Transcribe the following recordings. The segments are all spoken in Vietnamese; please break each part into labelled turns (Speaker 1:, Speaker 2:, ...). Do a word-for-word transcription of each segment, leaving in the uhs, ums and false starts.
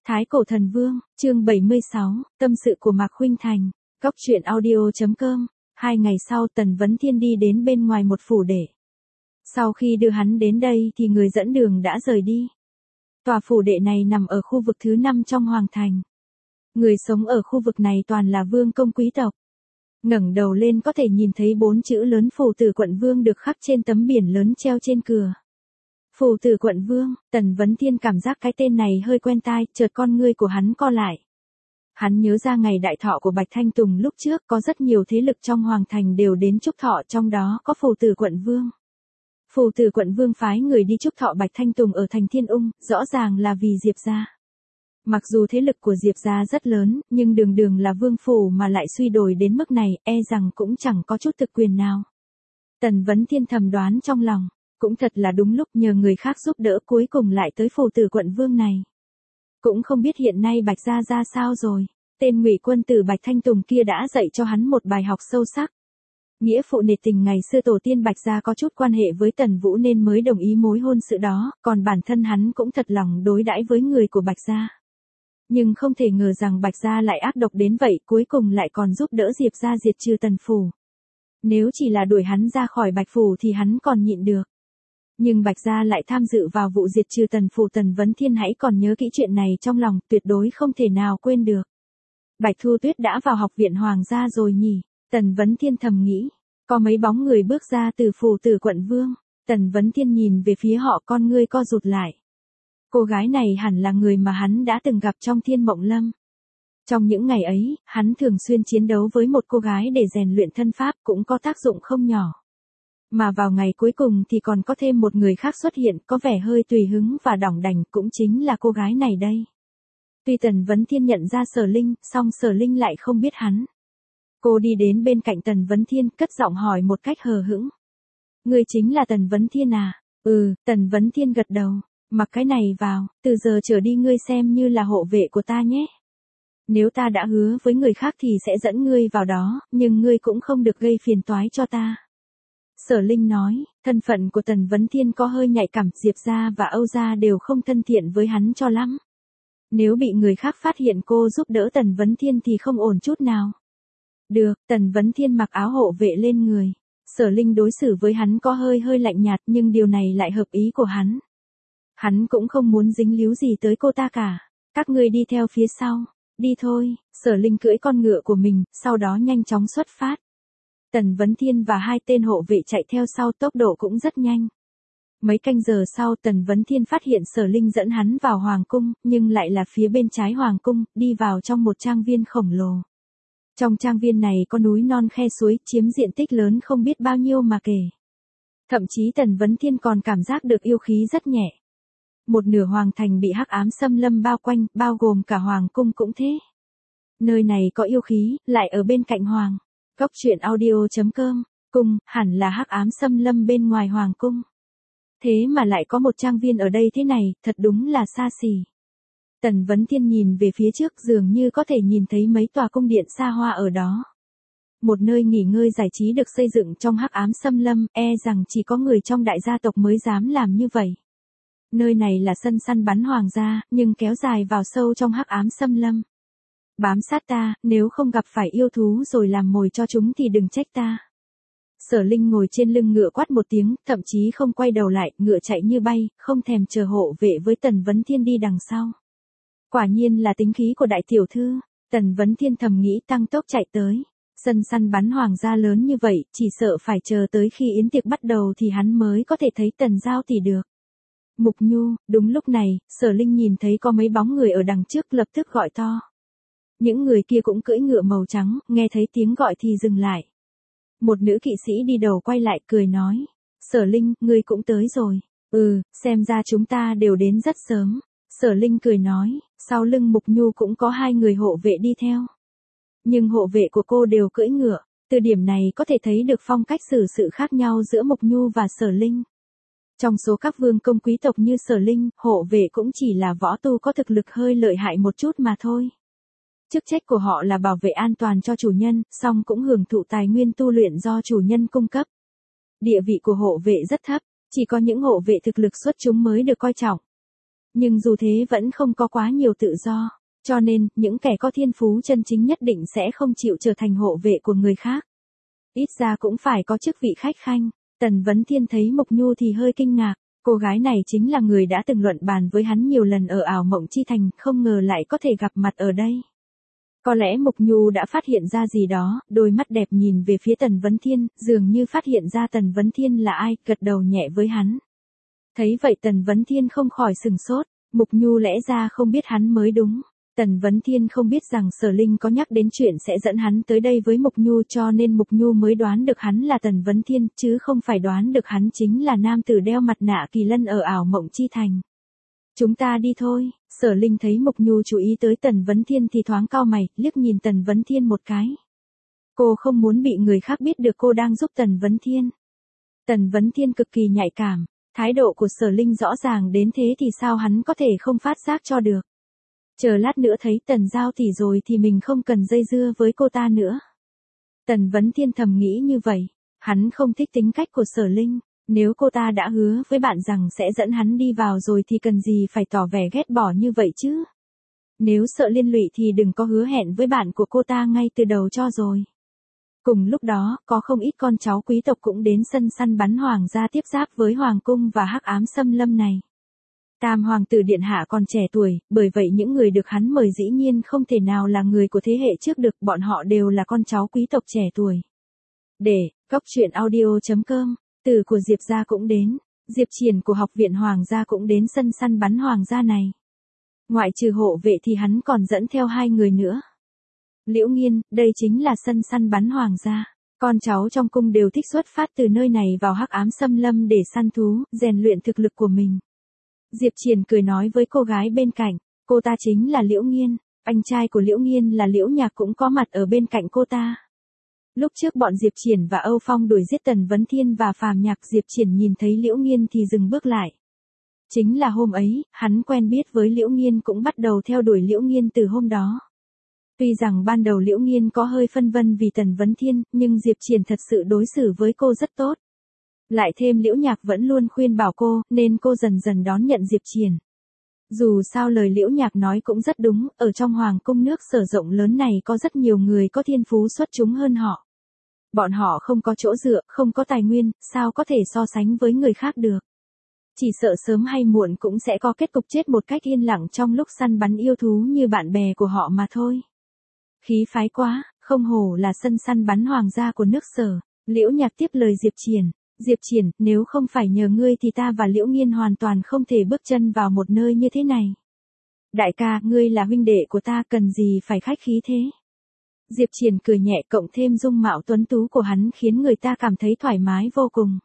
Speaker 1: Thái Cổ Thần Vương, chương bảy mươi sáu, tâm sự của Mạc Khuynh Thành, Cóc truyện audio chấm com. Hai ngày sau Tần Vấn Thiên đi đến bên ngoài một phủ đệ. Sau khi đưa hắn đến đây thì người dẫn đường đã rời đi. Tòa phủ đệ này nằm ở khu vực thứ năm trong hoàng thành. Người sống ở khu vực này toàn là vương công quý tộc. Ngẩng đầu lên có thể nhìn thấy bốn chữ lớn Phủ Tử Quận Vương được khắc trên tấm biển lớn treo trên cửa. Phủ Tử Quận Vương, Tần Vấn Thiên cảm giác cái tên này hơi quen tai, chợt con ngươi của hắn co lại. Hắn nhớ ra ngày đại thọ của Bạch Thanh Tùng lúc trước có rất nhiều thế lực trong hoàng thành đều đến chúc thọ, trong đó có Phủ Tử Quận Vương. Phủ Tử Quận Vương phái người đi chúc thọ Bạch Thanh Tùng ở thành Thiên Ung, rõ ràng là vì Diệp gia. Mặc dù thế lực của Diệp gia rất lớn, nhưng đường đường là vương phủ mà lại suy đồi đến mức này, e rằng cũng chẳng có chút thực quyền nào. Tần Vấn Thiên thầm đoán trong lòng, cũng thật là đúng lúc nhờ người khác giúp đỡ cuối cùng lại tới Phủ Tử Quận Vương này. Cũng không biết hiện nay Bạch gia ra sao rồi, tên Ngụy quân tử Bạch Thanh Tùng kia đã dạy cho hắn một bài học sâu sắc. Nghĩa phụ nể tình ngày xưa tổ tiên Bạch gia có chút quan hệ với Tần Vũ nên mới đồng ý mối hôn sự đó, còn bản thân hắn cũng thật lòng đối đãi với người của Bạch gia. Nhưng không thể ngờ rằng Bạch gia lại ác độc đến vậy, cuối cùng lại còn giúp đỡ Diệp gia diệt trừ Tần phủ. Nếu chỉ là đuổi hắn ra khỏi Bạch phủ thì hắn còn nhịn được. Nhưng Bạch gia lại tham dự vào vụ diệt trừ Tần phủ, Tần Vấn Thiên hãy còn nhớ kỹ chuyện này trong lòng, tuyệt đối không thể nào quên được. Bạch Thu Tuyết đã vào học viện hoàng gia rồi nhỉ? Tần Vấn Thiên thầm nghĩ. Có mấy bóng người bước ra từ Phủ Tử Quận Vương. Tần Vấn Thiên nhìn về phía họ, con ngươi co rụt lại. Cô gái này hẳn là người mà hắn đã từng gặp trong Thiên Mộng Lâm. Trong những ngày ấy, hắn thường xuyên chiến đấu với một cô gái để rèn luyện thân pháp, cũng có tác dụng không nhỏ. Mà vào ngày cuối cùng thì còn có thêm một người khác xuất hiện, có vẻ hơi tùy hứng và đỏng đành, cũng chính là cô gái này đây. Tuy Tần Vấn Thiên nhận ra Sở Linh, song Sở Linh lại không biết hắn. Cô đi đến bên cạnh Tần Vấn Thiên, cất giọng hỏi một cách hờ hững. Ngươi chính là Tần Vấn Thiên à? Ừ, Tần Vấn Thiên gật đầu. Mặc cái này vào, từ giờ trở đi ngươi xem như là hộ vệ của ta nhé. Nếu ta đã hứa với người khác thì sẽ dẫn ngươi vào đó, nhưng ngươi cũng không được gây phiền toái cho ta. Sở Linh nói, thân phận của Tần Vấn Thiên có hơi nhạy cảm, Diệp gia và Âu gia đều không thân thiện với hắn cho lắm. Nếu bị người khác phát hiện cô giúp đỡ Tần Vấn Thiên thì không ổn chút nào. Được, Tần Vấn Thiên mặc áo hộ vệ lên người. Sở Linh đối xử với hắn có hơi hơi lạnh nhạt, nhưng điều này lại hợp ý của hắn. Hắn cũng không muốn dính líu gì tới cô ta cả. Các ngươi đi theo phía sau. Đi thôi. Sở Linh cưỡi con ngựa của mình, sau đó nhanh chóng xuất phát. Tần Vấn Thiên và hai tên hộ vệ chạy theo sau, tốc độ cũng rất nhanh. Mấy canh giờ sau Tần Vấn Thiên phát hiện Sở Linh dẫn hắn vào hoàng cung, nhưng lại là phía bên trái hoàng cung, đi vào trong một trang viên khổng lồ. Trong trang viên này có núi non khe suối, chiếm diện tích lớn không biết bao nhiêu mà kể. Thậm chí Tần Vấn Thiên còn cảm giác được yêu khí rất nhẹ. Một nửa hoàng thành bị hắc ám xâm lâm bao quanh, bao gồm cả hoàng cung cũng thế. Nơi này có yêu khí, lại ở bên cạnh hoàng. Cóc truyện audio chấm com, cung, hẳn là hắc ám xâm lâm bên ngoài hoàng cung. Thế mà lại có một trang viên ở đây thế này, thật đúng là xa xỉ. Tần Vấn Thiên nhìn về phía trước, dường như có thể nhìn thấy mấy tòa cung điện xa hoa ở đó. Một nơi nghỉ ngơi giải trí được xây dựng trong hắc ám xâm lâm, e rằng chỉ có người trong đại gia tộc mới dám làm như vậy. Nơi này là sân săn bắn hoàng gia, nhưng kéo dài vào sâu trong hắc ám xâm lâm. Bám sát ta, nếu không gặp phải yêu thú rồi làm mồi cho chúng thì đừng trách ta. Sở Linh ngồi trên lưng ngựa quát một tiếng, thậm chí không quay đầu lại, ngựa chạy như bay, không thèm chờ hộ vệ với Tần Vấn Thiên đi đằng sau. Quả nhiên là tính khí của đại tiểu thư. Tần Vấn Thiên thầm nghĩ, tăng tốc chạy tới. Sân săn bắn hoàng gia lớn như vậy, chỉ sợ phải chờ tới khi yến tiệc bắt đầu thì hắn mới có thể thấy Tần Giao tỷ được. Mục Nhu, đúng lúc này, Sở Linh nhìn thấy có mấy bóng người ở đằng trước, lập tức gọi to. Những người kia cũng cưỡi ngựa màu trắng, nghe thấy tiếng gọi thì dừng lại. Một nữ kỵ sĩ đi đầu quay lại cười nói. Sở Linh, ngươi cũng tới rồi. Ừ, xem ra chúng ta đều đến rất sớm. Sở Linh cười nói, sau lưng Mục Nhu cũng có hai người hộ vệ đi theo. Nhưng hộ vệ của cô đều cưỡi ngựa, từ điểm này có thể thấy được phong cách xử sự khác nhau giữa Mục Nhu và Sở Linh. Trong số các vương công quý tộc như Sở Linh, hộ vệ cũng chỉ là võ tu có thực lực hơi lợi hại một chút mà thôi. Chức trách của họ là bảo vệ an toàn cho chủ nhân, song cũng hưởng thụ tài nguyên tu luyện do chủ nhân cung cấp. Địa vị của hộ vệ rất thấp, chỉ có những hộ vệ thực lực xuất chúng mới được coi trọng. nhưng dù thế vẫn không có quá nhiều tự do, cho nên, những kẻ có thiên phú chân chính nhất định sẽ không chịu trở thành hộ vệ của người khác. Ít ra cũng phải có chức vị khách khanh. Tần Vấn Thiên thấy Mục Nhu thì hơi kinh ngạc, cô gái này chính là người đã từng luận bàn với hắn nhiều lần ở ảo mộng chi thành, không ngờ lại có thể gặp mặt ở đây. Có lẽ Mục Nhu đã phát hiện ra gì đó, đôi mắt đẹp nhìn về phía Tần Vấn Thiên, dường như phát hiện ra Tần Vấn Thiên là ai, gật đầu nhẹ với hắn. Thấy vậy Tần Vấn Thiên không khỏi sừng sốt, Mục Nhu lẽ ra không biết hắn mới đúng. Tần Vấn Thiên không biết rằng Sở Linh có nhắc đến chuyện sẽ dẫn hắn tới đây với Mục Nhu, cho nên Mục Nhu mới đoán được hắn là Tần Vấn Thiên, chứ không phải đoán được hắn chính là nam tử đeo mặt nạ kỳ lân ở ảo mộng chi thành. Chúng ta đi thôi. Sở Linh thấy Mục Nhu chú ý tới Tần Vấn Thiên thì thoáng cau mày, liếc nhìn Tần Vấn Thiên một cái. Cô không muốn bị người khác biết được cô đang giúp Tần Vấn Thiên. Tần Vấn Thiên cực kỳ nhạy cảm, thái độ của Sở Linh rõ ràng đến thế thì sao hắn có thể không phát giác cho được. Chờ lát nữa thấy Tần Giao tỷ rồi thì mình không cần dây dưa với cô ta nữa. Tần Vấn Thiên thầm nghĩ như vậy, hắn không thích tính cách của Sở Linh, nếu cô ta đã hứa với bạn rằng sẽ dẫn hắn đi vào rồi thì cần gì phải tỏ vẻ ghét bỏ như vậy chứ. Nếu sợ liên lụy thì đừng có hứa hẹn với bạn của cô ta ngay từ đầu cho rồi. Cùng lúc đó, có không ít con cháu quý tộc cũng đến sân săn bắn hoàng gia tiếp giáp với hoàng cung và hắc ám xâm lâm này. Tam hoàng tử điện hạ còn trẻ tuổi, bởi vậy những người được hắn mời dĩ nhiên không thể nào là người của thế hệ trước được, bọn họ đều là con cháu quý tộc trẻ tuổi. Để, góc truyện audio chấm com, từ của Diệp gia cũng đến, Diệp Triển của học viện hoàng gia cũng đến sân săn bắn hoàng gia này. Ngoại trừ hộ vệ thì hắn còn dẫn theo hai người nữa. Liễu Nghiên, đây chính là sân săn bắn hoàng gia. Con cháu trong cung đều thích xuất phát từ nơi này vào hắc ám xâm lâm để săn thú, rèn luyện thực lực của mình. Diệp Triển cười nói với cô gái bên cạnh, cô ta chính là Liễu Nghiên, anh trai của Liễu Nghiên là Liễu Nhạc cũng có mặt ở bên cạnh cô ta. Lúc trước bọn Diệp Triển và Âu Phong đuổi giết Tần Vấn Thiên và Phàm Nhạc, Diệp Triển nhìn thấy Liễu Nghiên thì dừng bước lại. Chính là hôm ấy, hắn quen biết với Liễu Nghiên cũng bắt đầu theo đuổi Liễu Nghiên từ hôm đó. Tuy rằng ban đầu Liễu Nghiên có hơi phân vân vì Tần Vấn Thiên, nhưng Diệp Triển thật sự đối xử với cô rất tốt. Lại thêm Liễu Nhạc vẫn luôn khuyên bảo cô, nên cô dần dần đón nhận Diệp Triển. Dù sao lời Liễu Nhạc nói cũng rất đúng, ở trong hoàng cung nước Sở rộng lớn này có rất nhiều người có thiên phú xuất chúng hơn họ. Bọn họ không có chỗ dựa, không có tài nguyên, sao có thể so sánh với người khác được. Chỉ sợ sớm hay muộn cũng sẽ có kết cục chết một cách yên lặng trong lúc săn bắn yêu thú như bạn bè của họ mà thôi. Khí phái quá, không hổ là sân săn bắn hoàng gia của nước Sở. Liễu Nhạc tiếp lời Diệp Triển. Diệp Triển, nếu không phải nhờ ngươi thì ta và Liễu Nghiên hoàn toàn không thể bước chân vào một nơi như thế này. Đại ca, ngươi là huynh đệ của ta, cần gì phải khách khí thế. Diệp Triển cười nhẹ, cộng thêm dung mạo tuấn tú của hắn khiến người ta cảm thấy thoải mái vô cùng.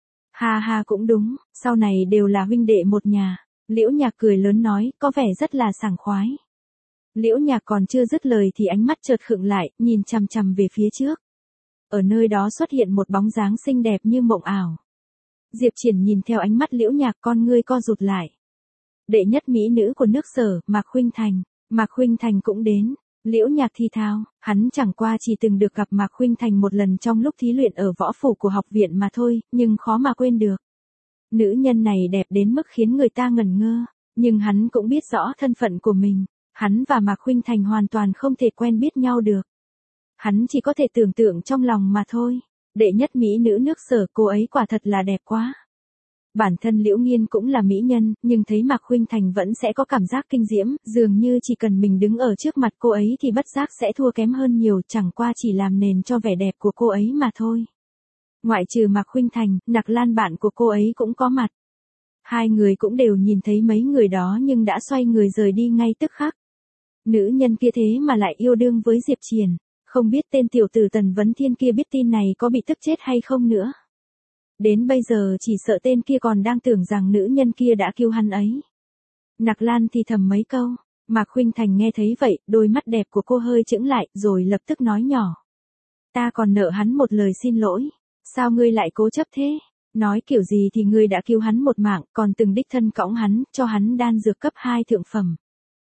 Speaker 1: Ha ha, cũng đúng, sau này đều là huynh đệ một nhà. Liễu Nhạc cười lớn nói, có vẻ rất là sảng khoái. Liễu Nhạc còn chưa dứt lời thì ánh mắt chợt khựng lại, nhìn chằm chằm về phía trước. Ở nơi đó xuất hiện một bóng dáng xinh đẹp như mộng ảo. Diệp Triển nhìn theo ánh mắt Liễu Nhạc, con ngươi co rụt lại. Đệ nhất mỹ nữ của nước Sở, Mạc Khuynh Thành. Mạc Khuynh Thành cũng đến. Liễu Nhạc thi thao, hắn chẳng qua chỉ từng được gặp Mạc Khuynh Thành một lần trong lúc thí luyện ở võ phủ của học viện mà thôi, nhưng khó mà quên được. Nữ nhân này đẹp đến mức khiến người ta ngẩn ngơ, nhưng hắn cũng biết rõ thân phận của mình. Hắn và Mạc Khuynh Thành hoàn toàn không thể quen biết nhau được. Hắn chỉ có thể tưởng tượng trong lòng mà thôi. Đệ nhất mỹ nữ nước Sở, cô ấy quả thật là đẹp quá. Bản thân Liễu Nghiên cũng là mỹ nhân, nhưng thấy Mạc Khuynh Thành vẫn sẽ có cảm giác kinh diễm, dường như chỉ cần mình đứng ở trước mặt cô ấy thì bất giác sẽ thua kém hơn nhiều, chẳng qua chỉ làm nền cho vẻ đẹp của cô ấy mà thôi. Ngoại trừ Mạc Khuynh Thành, Nặc Lan bạn của cô ấy cũng có mặt. Hai người cũng đều nhìn thấy mấy người đó nhưng đã xoay người rời đi ngay tức khắc. Nữ nhân kia thế mà lại yêu đương với Diệp Triển, không biết tên tiểu tử Tần Vấn Thiên kia biết tin này có bị tức chết hay không nữa. Đến bây giờ chỉ sợ tên kia còn đang tưởng rằng nữ nhân kia đã cứu hắn ấy. Nặc Lan thì thầm mấy câu, Mạc Khuynh Thành nghe thấy vậy, đôi mắt đẹp của cô hơi chững lại, rồi lập tức nói nhỏ. Ta còn nợ hắn một lời xin lỗi, sao ngươi lại cố chấp thế? Nói kiểu gì thì ngươi đã cứu hắn một mạng, còn từng đích thân cõng hắn, cho hắn đan dược cấp hai thượng phẩm.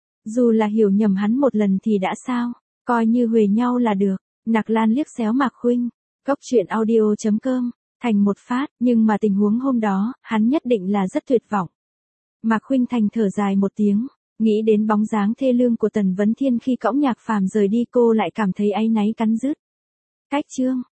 Speaker 1: Dù là hiểu nhầm hắn một lần thì đã sao, coi như huề nhau là được. Nặc Lan liếc xéo Mạc Khuynh. Góc truyện audio chấm com. Thành một phát, nhưng mà tình huống hôm đó, hắn nhất định là rất tuyệt vọng. Mạc Khuynh Thành thở dài một tiếng, nghĩ đến bóng dáng thê lương của Tần Vấn Thiên khi cõng Nhạc Phàm rời đi cô lại cảm thấy áy náy cắn rứt. Cách chương